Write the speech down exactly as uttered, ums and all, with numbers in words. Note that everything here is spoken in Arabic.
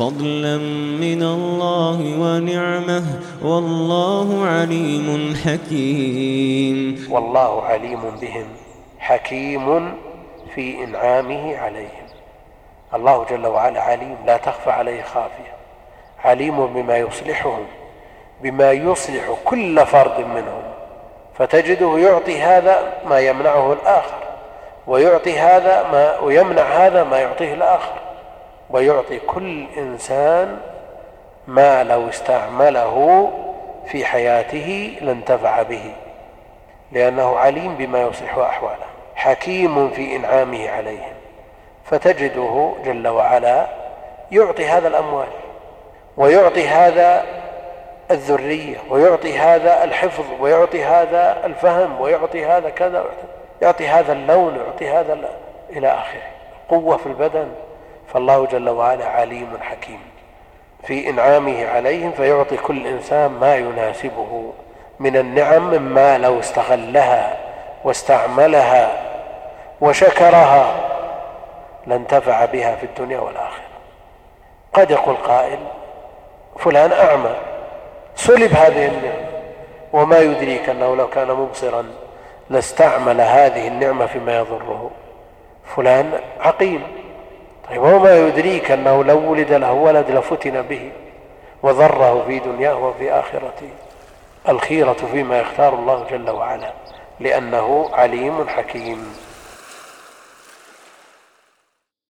فضلا من الله ونعمة والله عليم حكيم. والله عليم بهم حكيم في إنعامه عليهم. الله جل وعلا عليم لا تخفى عليه خافية، عليم بما يصلحهم، بما يصلح كل فرد منهم، فتجده يعطي هذا ما يمنعه الآخر، ويعطي هذا ما ويمنع هذا ما يعطيه الآخر، ويعطي كل إنسان ما لو استعمله في حياته لانتفع به، لأنه عليم بما يصلح أحواله، حكيم في إنعامه عليهم. فتجده جل وعلا يعطي هذا الأموال، ويعطي هذا الذرية، ويعطي هذا الحفظ، ويعطي هذا الفهم، ويعطي هذا كذا، يعطي هذا اللون، يعطي هذا إلى آخره، قوة في البدن. فالله جل وعلا عليم حكيم في إنعامه عليهم، فيعطي كل إنسان ما يناسبه من النعم، مما لو استغلها واستعملها وشكرها لانتفع بها في الدنيا والآخرة. قد يقول قائل فلان أعمى سلب هذه النعمة، وما يدريك أنه لو كان مبصرا لاستعمل هذه النعمة فيما يضره. فلان عقيم، طيب وما يدريك أنه لو ولد له ولد لفتن به وضره في دنياه وفي آخرته. الخيرة فيما يختار الله جل وعلا، لأنه عليم حكيم.